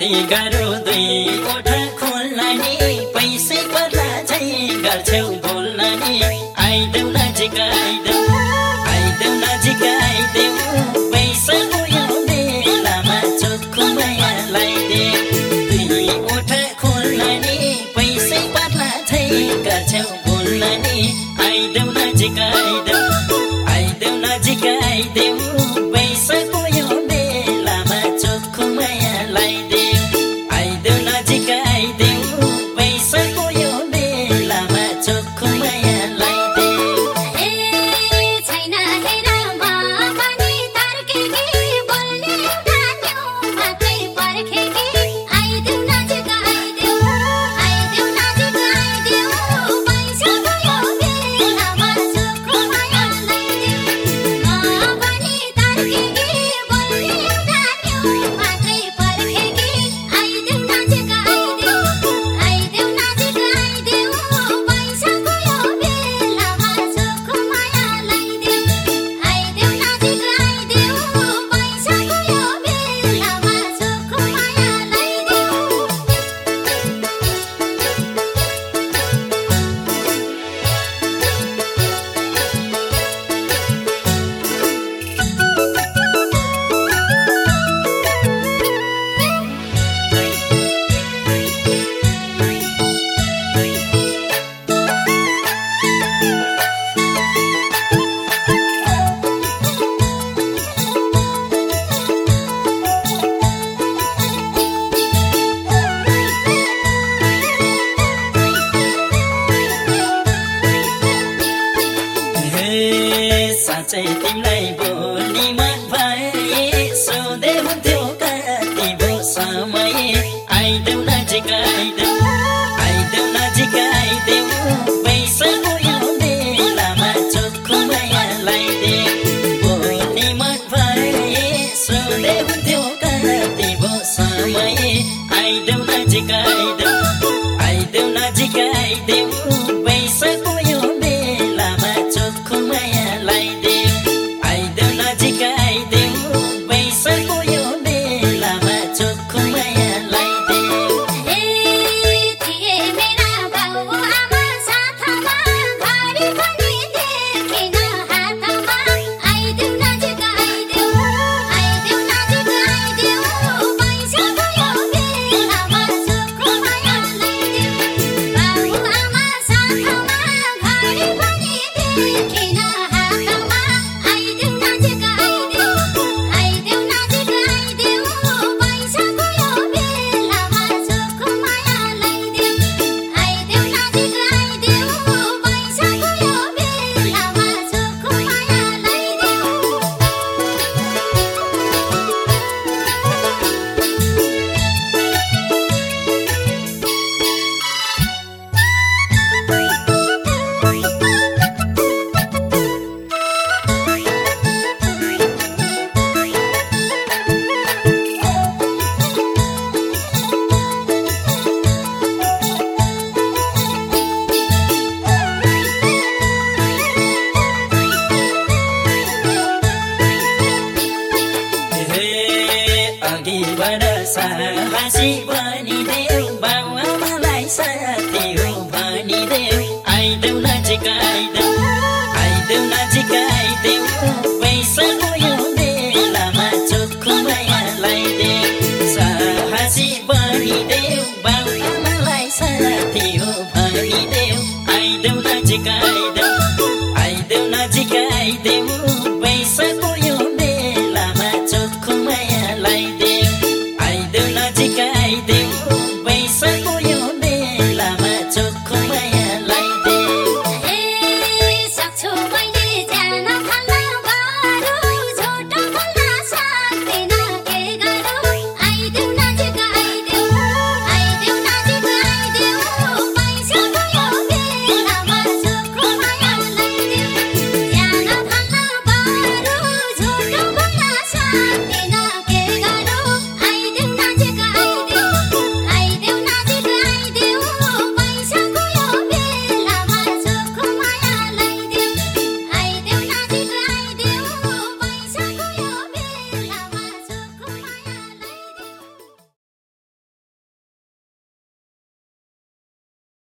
गाह्रो दुईवटा खोल्न नि पैसै पर्ला चाहिँ गर्छौ बोल्न नि आइदेऊ नजिक आइदेऊ आइदेऊ नजिक आइदेऊ पैसाको यो बेलामा चोखो माया लगाइदेऊ दुईवटा खोल्न नि पैसै पर्ला चाहिँ गर्छौ बोल्न नि आइदेऊ नजिक आइदेऊ आइदेऊ नजिक आइदेऊ पैसाको यो बेलामा चोखो माया लगाइदेऊ आइदेऊ नजिक आइदेऊ पैसाको यो बेलामा चोखो माया लगाइदेऊ ए छैन हेर पनि तर्के कि बोल्ने जान्यो मात्रै पर्खे कि आइदेऊ नजिक आइदेऊ आइदेऊ नजिक आइदेऊ पैसाको यो बेलामा चोखो माया लगाइदेऊ पनि तर्के कि बोल्ने जान्यो मात्रै पर्खे कि आइदेऊ नजिक आइदेऊ आइदेऊ नजिक आइदेऊ पैसाको यो बेलामा चोखो माया लगाइदेऊ आइदेऊ नजिक आइदेऊ पैसाको यो बेलामा चोखो माया साँच्चै तिमीलाई बोल्ने मन भए सोधे हुन्थ्यो कति भो समय आइदेऊ नजिक आइदेऊ आइदेऊ नजिक आइदेऊ पैसाको यो बेलामा चोखो माया लगाइदेऊ बोल्ने मन भए सोधे हुन्थ्यो कति भो समय आइदेऊ नजिक आइदेऊ आइदेऊ नजिक आइदेऊ पैसाको यो बेलामा चोखो माया लगाइदेऊ आइदेऊ नजिक आइदेऊ पैसाको यो बेलामा चोखो माया लगाइदेऊ ए थिए मेरा बाउ आमा साथमा घरि पनि देखेन हातमा आइदेऊ नजिक आइदेऊ आइदेऊ नजिक आइदेऊ पैसाको यो बेलामा चोखो माया लगाइदेऊ बाउ आमा साथमा घरि पनि देखेन हातमा आइदेऊ नजिक आइदेऊ आइदेऊ नजिक आइदेऊ पैसाको यो बेलामा चोखो माया लगाइदेऊ आइदेऊ नजिक आइदेऊ पैसाको यो बेलामा चोखो माया अघिबाट साहसी बनिदेऊ बाउ आमालाई साथी हो भनिदेऊ आइदेऊ नजिक आइदेऊ आइदेऊ नजिक आइदेऊ पैसाको यो बेलामा चोखो माया लगाइदेऊ साहसी बनिदेऊ बाउ आमालाई साथी हो भनिदेऊ आइदेऊ नजिक आइदेऊ आइदेऊ नजिक आइदेऊ